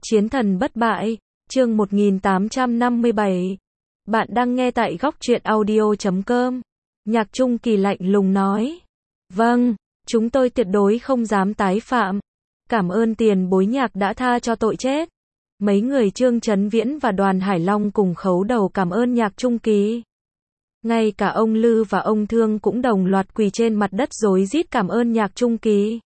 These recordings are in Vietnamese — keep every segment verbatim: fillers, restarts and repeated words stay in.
Chiến thần bất bại, chương một nghìn tám trăm năm mươi bảy. Bạn đang nghe tại góc truyện audio chấm com. Nhạc Trung Kỳ lạnh lùng nói. Vâng, chúng tôi tuyệt đối không dám tái phạm. Cảm ơn tiền bối Nhạc đã tha cho tội chết. Mấy người Trương Chấn Viễn và Đoàn Hải Long cùng khấu đầu cảm ơn Nhạc Trung Kỳ. Ngay cả ông Lư và ông Thương cũng đồng loạt quỳ trên mặt đất rối rít cảm ơn Nhạc Trung Kỳ.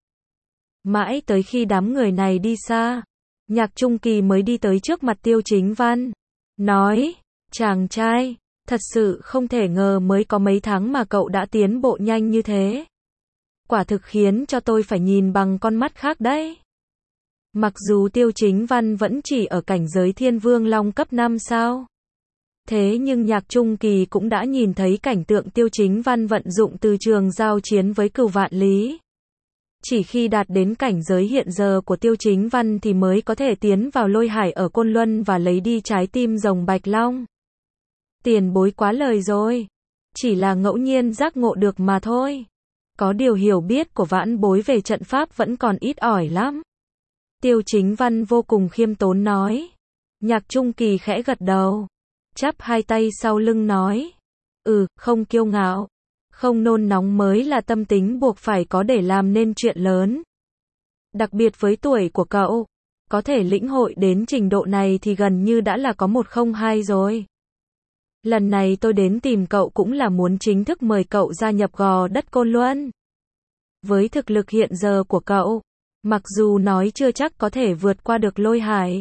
Mãi tới khi đám người này đi xa, Nhạc Trung Kỳ mới đi tới trước mặt Tiêu Chính Văn. Nói, chàng trai, thật sự không thể ngờ mới có mấy tháng mà cậu đã tiến bộ nhanh như thế. Quả thực khiến cho tôi phải nhìn bằng con mắt khác đấy. Mặc dù Tiêu Chính Văn vẫn chỉ ở cảnh giới Thiên Vương Long cấp năm sao. Thế nhưng Nhạc Trung Kỳ cũng đã nhìn thấy cảnh tượng Tiêu Chính Văn vận dụng từ trường giao chiến với Cửu Vạn Lý. Chỉ khi đạt đến cảnh giới hiện giờ của Tiêu Chính Văn thì mới có thể tiến vào lôi hải ở Côn Luân và lấy đi trái tim rồng Bạch Long. Tiền bối quá lời rồi. Chỉ là ngẫu nhiên giác ngộ được mà thôi. Có điều hiểu biết của vãn bối về trận pháp vẫn còn ít ỏi lắm. Tiêu Chính Văn vô cùng khiêm tốn nói. Nhạc Trung Kỳ khẽ gật đầu. Chắp hai tay sau lưng nói. Ừ, không kiêu ngạo. Không nôn nóng mới là tâm tính buộc phải có để làm nên chuyện lớn. Đặc biệt với tuổi của cậu, có thể lĩnh hội đến trình độ này thì gần như đã là có một không hai rồi. Lần này tôi đến tìm cậu cũng là muốn chính thức mời cậu gia nhập Gò Đất Côn Luân. Với thực lực hiện giờ của cậu, mặc dù nói chưa chắc có thể vượt qua được lôi hải.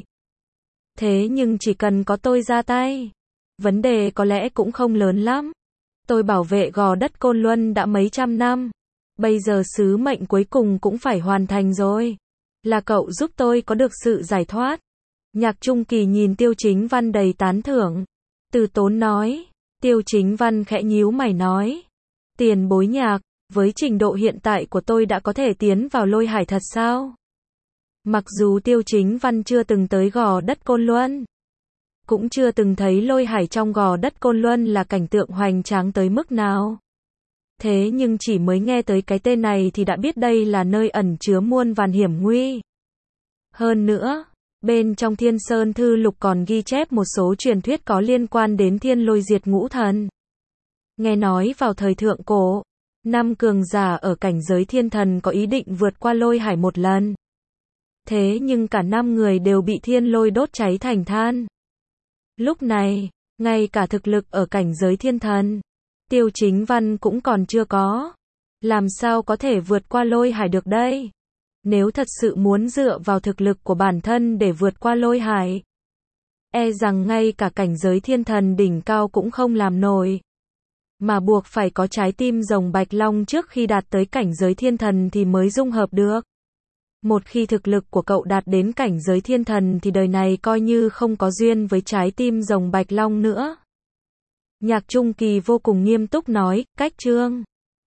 Thế nhưng chỉ cần có tôi ra tay, vấn đề có lẽ cũng không lớn lắm. Tôi bảo vệ Gò Đất Côn Luân đã mấy trăm năm. Bây giờ sứ mệnh cuối cùng cũng phải hoàn thành rồi. Là cậu giúp tôi có được sự giải thoát. Nhạc Trung Kỳ nhìn Tiêu Chính Văn đầy tán thưởng. Từ tốn nói. Tiêu Chính Văn khẽ nhíu mày nói. Tiền bối Nhạc, với trình độ hiện tại của tôi đã có thể tiến vào lôi hải thật sao? Mặc dù Tiêu Chính Văn chưa từng tới Gò Đất Côn Luân, cũng chưa từng thấy lôi hải trong Gò Đất Côn Luân là cảnh tượng hoành tráng tới mức nào. Thế nhưng chỉ mới nghe tới cái tên này thì đã biết đây là nơi ẩn chứa muôn vàn hiểm nguy. Hơn nữa, bên trong Thiên Sơn Thư Lục còn ghi chép một số truyền thuyết có liên quan đến thiên lôi diệt ngũ thần. Nghe nói vào thời thượng cổ, năm cường giả ở cảnh giới thiên thần có ý định vượt qua lôi hải một lần. Thế nhưng cả năm người đều bị thiên lôi đốt cháy thành than. Lúc này, ngay cả thực lực ở cảnh giới thiên thần, Tiêu Chính Văn cũng còn chưa có. Làm sao có thể vượt qua lôi hải được đây? Nếu thật sự muốn dựa vào thực lực của bản thân để vượt qua lôi hải, e rằng ngay cả cảnh giới thiên thần đỉnh cao cũng không làm nổi. Mà buộc phải có trái tim rồng Bạch Long trước khi đạt tới cảnh giới thiên thần thì mới dung hợp được. Một khi thực lực của cậu đạt đến cảnh giới thiên thần thì đời này coi như không có duyên với trái tim rồng Bạch Long nữa. Nhạc Trung Kỳ vô cùng nghiêm túc nói, cách chương.